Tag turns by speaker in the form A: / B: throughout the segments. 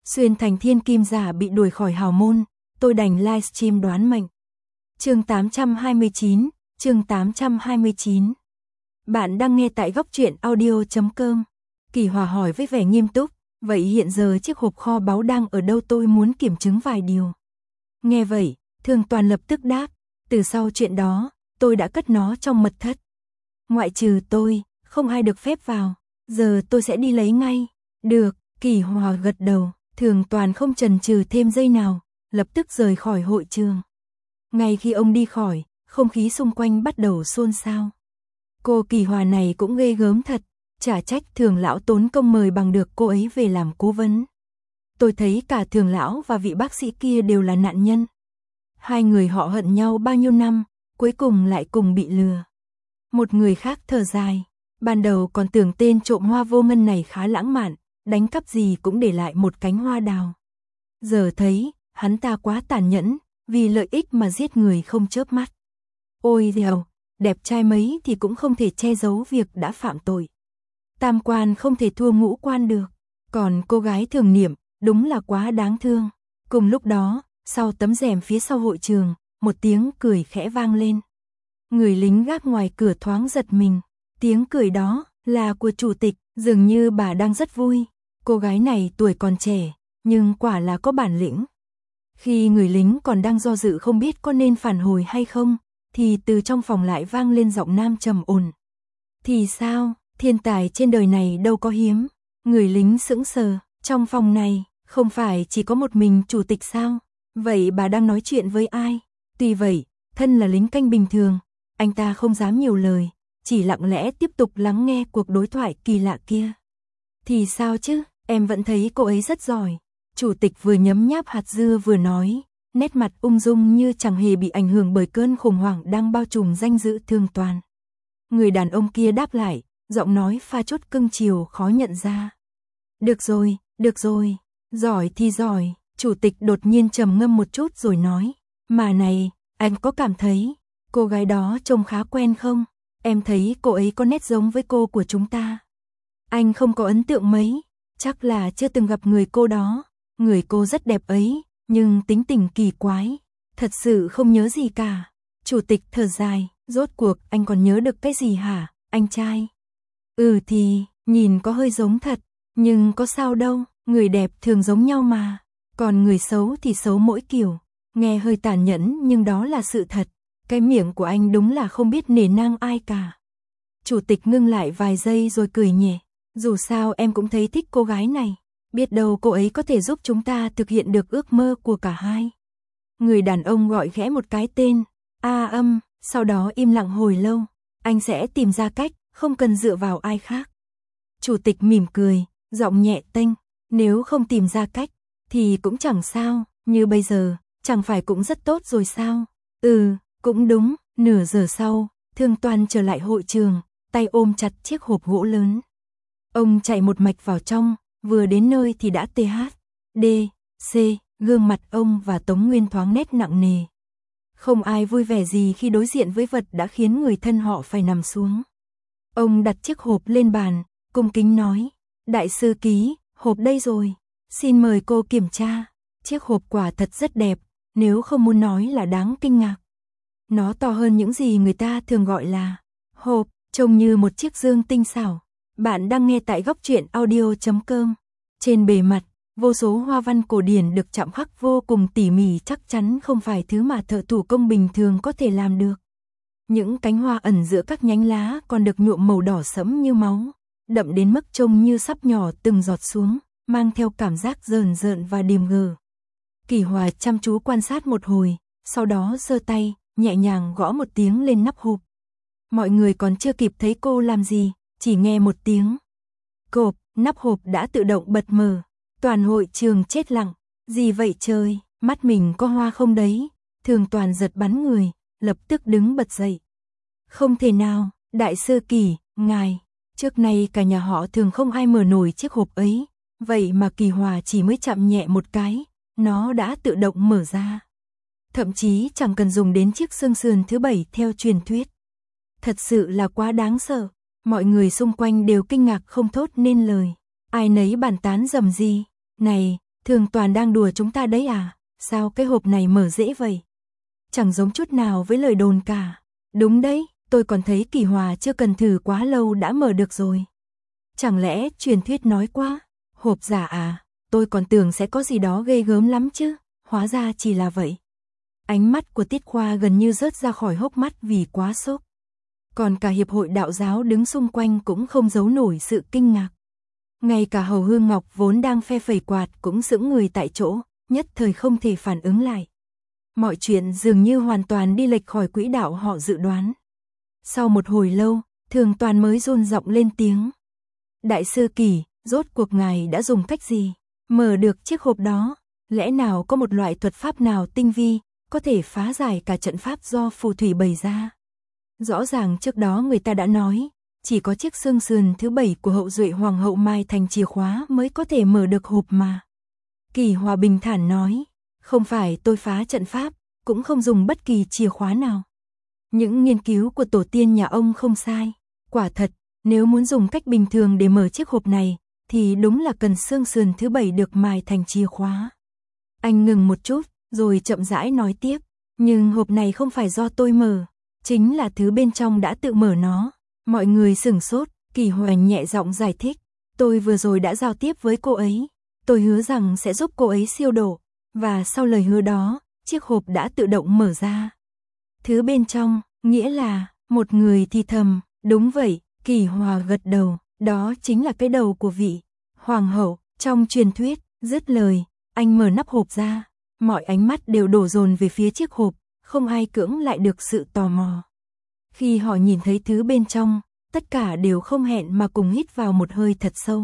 A: Xuyên thành thiên kim giả bị đuổi khỏi hào môn, tôi đành livestream đoán mệnh. Chương 829, chương 829. Bạn đang nghe tại góc truyện audio.com. Kỳ Hòa hỏi với vẻ nghiêm túc, vậy hiện giờ chiếc hộp kho báu đang ở đâu, tôi muốn kiểm chứng vài điều. Nghe vậy, Thường Toàn lập tức đáp, từ sau chuyện đó, tôi đã cất nó trong mật thất. Ngoại trừ tôi, không ai được phép vào, giờ tôi sẽ đi lấy ngay. Được, Kỳ Hòa gật đầu, Thường Toàn không chần chừ thêm giây nào, lập tức rời khỏi hội trường. Ngay khi ông đi khỏi, không khí xung quanh bắt đầu xôn xao. Cô Kỳ Hòa này cũng ghê gớm thật, chả trách Thường lão tốn công mời bằng được cô ấy về làm cố vấn. Tôi thấy cả Thường lão và vị bác sĩ kia đều là nạn nhân. Hai người họ hận nhau bao nhiêu năm, cuối cùng lại cùng bị lừa. Một người khác thở dài, ban đầu còn tưởng tên trộm hoa vô ngân này khá lãng mạn, đánh cắp gì cũng để lại một cánh hoa đào. Giờ thấy, hắn ta quá tàn nhẫn, vì lợi ích mà giết người không chớp mắt. Ôi dèo, đẹp trai mấy thì cũng không thể che giấu việc đã phạm tội. Tam quan không thể thua ngũ quan được, còn cô gái Thường Niệm, đúng là quá đáng thương. Cùng lúc đó, sau tấm rèm phía sau hội trường, một tiếng cười khẽ vang lên. Người lính gác ngoài cửa thoáng giật mình, tiếng cười đó là của chủ tịch, dường như bà đang rất vui. Cô gái này tuổi còn trẻ, nhưng quả là có bản lĩnh. Khi người lính còn đang do dự không biết có nên phản hồi hay không, thì từ trong phòng lại vang lên giọng nam trầm ổn. Thì sao, thiên tài trên đời này đâu có hiếm. Người lính sững sờ, trong phòng này, không phải chỉ có một mình chủ tịch sao? Vậy bà đang nói chuyện với ai? Tuy vậy, thân là lính canh bình thường, anh ta không dám nhiều lời, chỉ lặng lẽ tiếp tục lắng nghe cuộc đối thoại kỳ lạ kia. Thì sao chứ, em vẫn thấy cô ấy rất giỏi. Chủ tịch vừa nhấm nháp hạt dưa vừa nói, nét mặt ung dung như chẳng hề bị ảnh hưởng bởi cơn khủng hoảng đang bao trùm danh dự Thường Toàn. Người đàn ông kia đáp lại, giọng nói pha chút cưng chiều khó nhận ra. Được rồi, giỏi thì giỏi. Chủ tịch đột nhiên trầm ngâm một chút rồi nói, mà này, anh có cảm thấy cô gái đó trông khá quen không? Em thấy cô ấy có nét giống với cô của chúng ta. Anh không có ấn tượng mấy, chắc là chưa từng gặp người cô đó. Người cô rất đẹp ấy, nhưng tính tình kỳ quái, thật sự không nhớ gì cả. Chủ tịch thở dài, rốt cuộc anh còn nhớ được cái gì hả, anh trai? Thì, nhìn có hơi giống thật, nhưng có sao đâu, người đẹp thường giống nhau mà. Còn người xấu thì xấu mỗi kiểu, nghe hơi tàn nhẫn nhưng đó là sự thật. Cái miệng của anh đúng là không biết nể nang ai cả. Chủ tịch ngưng lại vài giây rồi cười nhẹ, dù sao em cũng thấy thích cô gái này, biết đâu cô ấy có thể giúp chúng ta thực hiện được ước mơ của cả hai. Người đàn ông gọi khẽ một cái tên, sau đó im lặng hồi lâu, anh sẽ tìm ra cách, không cần dựa vào ai khác. Chủ tịch mỉm cười, giọng nhẹ tênh, nếu không tìm ra cách, thì cũng chẳng sao, như bây giờ, chẳng phải cũng rất tốt rồi sao? Cũng đúng. Nửa giờ sau, Thường Toàn trở lại hội trường, tay ôm chặt chiếc hộp gỗ lớn. Ông chạy một mạch vào trong, vừa đến nơi thì đã THC, gương mặt ông và Tống Nguyên thoáng nét nặng nề. Không ai vui vẻ gì khi đối diện với vật đã khiến người thân họ phải nằm xuống. Ông đặt chiếc hộp lên bàn, cung kính nói, đại sư Ký, hộp đây rồi, xin mời cô kiểm tra. Chiếc hộp quả thật rất đẹp, nếu không muốn nói là đáng kinh ngạc. Nó to hơn những gì người ta thường gọi là hộp, trông như một chiếc dương tinh xảo. Bạn đang nghe tại góc truyện audio.com. Trên bề mặt, vô số hoa văn cổ điển được chạm khắc vô cùng tỉ mỉ, chắc chắn không phải thứ mà thợ thủ công bình thường có thể làm được. Những cánh hoa ẩn giữa các nhánh lá còn được nhuộm màu đỏ sẫm như máu, đậm đến mức trông như sắp nhỏ từng giọt xuống, mang theo cảm giác rờn rợn và điềm gờ. Kỳ Hòa chăm chú quan sát một hồi, sau đó giơ tay, nhẹ nhàng gõ một tiếng lên nắp hộp. Mọi người còn chưa kịp thấy cô làm gì, chỉ nghe một tiếng cộp, nắp hộp đã tự động bật mở. Toàn hội trường chết lặng, gì vậy trời, mắt mình có hoa không đấy? Thường Toàn giật bắn người, lập tức đứng bật dậy. Không thể nào, đại sư Kỳ, ngài, trước nay cả nhà họ Thường không ai mở nổi chiếc hộp ấy, vậy mà Kỳ Hòa chỉ mới chạm nhẹ một cái, nó đã tự động mở ra. Thậm chí chẳng cần dùng đến chiếc xương sườn thứ 7 theo truyền thuyết. Thật sự là quá đáng sợ, mọi người xung quanh đều kinh ngạc không thốt nên lời. Ai nấy bàn tán rầm rì, này, Thường Toàn đang đùa chúng ta đấy à? Sao cái hộp này mở dễ vậy? Chẳng giống chút nào với lời đồn cả. Đúng đấy, tôi còn thấy Kỳ Hòa chưa cần thử quá lâu đã mở được rồi. Chẳng lẽ truyền thuyết nói quá? Hộp giả à? Tôi còn tưởng sẽ có gì đó ghê gớm lắm chứ, hóa ra chỉ là vậy. Ánh mắt của Tiết Khoa gần như rớt ra khỏi hốc mắt vì quá sốc. Còn cả hiệp hội đạo giáo đứng xung quanh cũng không giấu nổi sự kinh ngạc. Ngay cả Hầu Hương Ngọc vốn đang phe phẩy quạt cũng sững người tại chỗ, nhất thời không thể phản ứng lại. Mọi chuyện dường như hoàn toàn đi lệch khỏi quỹ đạo họ dự đoán. Sau một hồi lâu, Thường Toàn mới run giọng lên tiếng. Đại sư Kỳ, rốt cuộc ngài đã dùng cách gì? Mở được chiếc hộp đó, lẽ nào có một loại thuật pháp nào tinh vi, có thể phá giải cả trận pháp do phù thủy bày ra? Rõ ràng trước đó người ta đã nói, chỉ có chiếc xương sườn thứ 7 của hậu duệ Hoàng hậu Mai thành chìa khóa mới có thể mở được hộp mà. Kỳ Hòa bình thản nói, không phải tôi phá trận pháp, cũng không dùng bất kỳ chìa khóa nào. Những nghiên cứu của tổ tiên nhà ông không sai. Quả thật, nếu muốn dùng cách bình thường để mở chiếc hộp này, thì đúng là cần xương sườn thứ 7 được mài thành chìa khóa. Anh ngừng một chút, rồi chậm rãi nói tiếp, nhưng hộp này không phải do tôi mở, chính là thứ bên trong đã tự mở nó. Mọi người sửng sốt, Kỳ Hòa nhẹ giọng giải thích, tôi vừa rồi đã giao tiếp với cô ấy, tôi hứa rằng sẽ giúp cô ấy siêu độ, và sau lời hứa đó, chiếc hộp đã tự động mở ra. Thứ bên trong, nghĩa là, một người thì thầm, đúng vậy, Kỳ Hòa gật đầu, đó chính là cái đầu của vị Hoàng hậu, trong truyền thuyết, dứt lời, anh mở nắp hộp ra, mọi ánh mắt đều đổ dồn về phía chiếc hộp, không ai cưỡng lại được sự tò mò. Khi họ nhìn thấy thứ bên trong, tất cả đều không hẹn mà cùng hít vào một hơi thật sâu.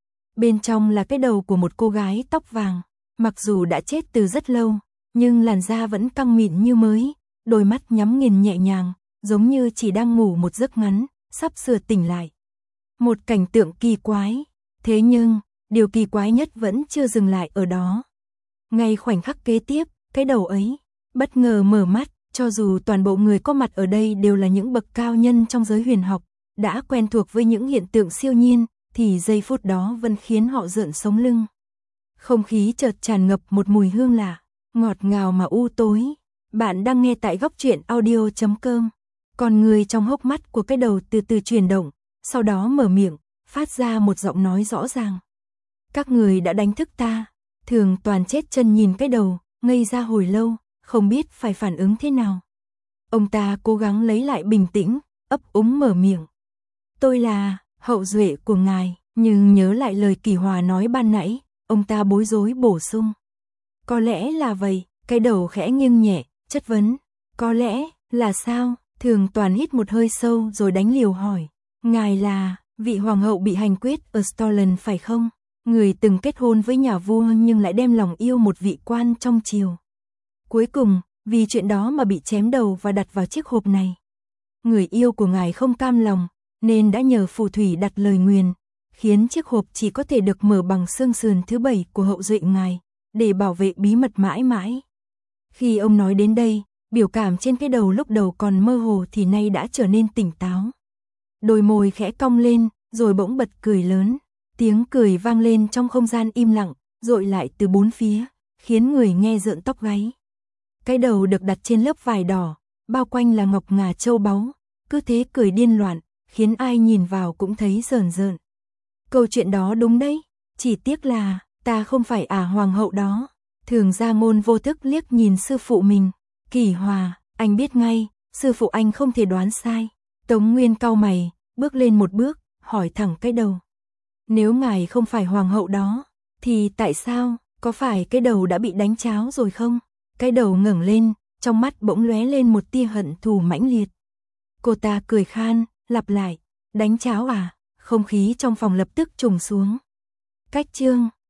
A: Bên trong là cái đầu của một cô gái tóc vàng, mặc dù đã chết từ rất lâu, nhưng làn da vẫn căng mịn như mới, đôi mắt nhắm nghiền nhẹ nhàng, giống như chỉ đang ngủ một giấc ngắn, sắp sửa tỉnh lại. Một cảnh tượng kỳ quái, thế nhưng, điều kỳ quái nhất vẫn chưa dừng lại ở đó. Ngay khoảnh khắc kế tiếp, cái đầu ấy, bất ngờ mở mắt, cho dù toàn bộ người có mặt ở đây đều là những bậc cao nhân trong giới huyền học, đã quen thuộc với những hiện tượng siêu nhiên, thì giây phút đó vẫn khiến họ rợn sống lưng. Không khí chợt tràn ngập một mùi hương lạ, ngọt ngào mà u tối. Bạn đang nghe tại Góc Truyện Audio.com. Con người trong hốc mắt của cái đầu từ từ chuyển động, sau đó mở miệng, phát ra một giọng nói rõ ràng. Các người đã đánh thức ta. Thường Toàn chết chân nhìn cái đầu, ngây ra hồi lâu, không biết phải phản ứng thế nào. Ông ta cố gắng lấy lại bình tĩnh, ấp úng mở miệng. Tôi là hậu duệ của ngài, nhưng nhớ lại lời Kỳ Hòa nói ban nãy, ông ta bối rối bổ sung. Có lẽ là vậy, cái đầu khẽ nghiêng nhẹ, chất vấn. Có lẽ là sao? Thường Toàn hít một hơi sâu rồi đánh liều hỏi. Ngài là vị hoàng hậu bị hành quyết ở Stolen phải không? Người từng kết hôn với nhà vua nhưng lại đem lòng yêu một vị quan trong triều. Cuối cùng, vì chuyện đó mà bị chém đầu và đặt vào chiếc hộp này. Người yêu của ngài không cam lòng, nên đã nhờ phù thủy đặt lời nguyền, khiến chiếc hộp chỉ có thể được mở bằng xương sườn thứ 7 của hậu duệ ngài, để bảo vệ bí mật mãi mãi. Khi ông nói đến đây, biểu cảm trên cái đầu lúc đầu còn mơ hồ thì nay đã trở nên tỉnh táo. Đôi môi khẽ cong lên, rồi bỗng bật cười lớn. Tiếng cười vang lên trong không gian im lặng, dội lại từ bốn phía, khiến người nghe rợn tóc gáy. Cái đầu được đặt trên lớp vải đỏ, bao quanh là ngọc ngà châu báu, cứ thế cười điên loạn, khiến ai nhìn vào cũng thấy rờn rợn. Câu chuyện đó đúng đấy, chỉ tiếc là ta không phải hoàng hậu đó. Thường Gia Ngôn vô thức liếc nhìn sư phụ mình. Kỳ Hòa, anh biết ngay, sư phụ anh không thể đoán sai. Tống Nguyên cau mày, bước lên một bước, hỏi thẳng cái đầu. Nếu ngài không phải hoàng hậu đó, thì tại sao, có phải cái đầu đã bị đánh cháo rồi không? Cái đầu ngẩng lên, trong mắt bỗng lóe lên một tia hận thù mãnh liệt. Cô ta cười khan, lặp lại, đánh cháo à? Không khí trong phòng lập tức trùng xuống. Cách chương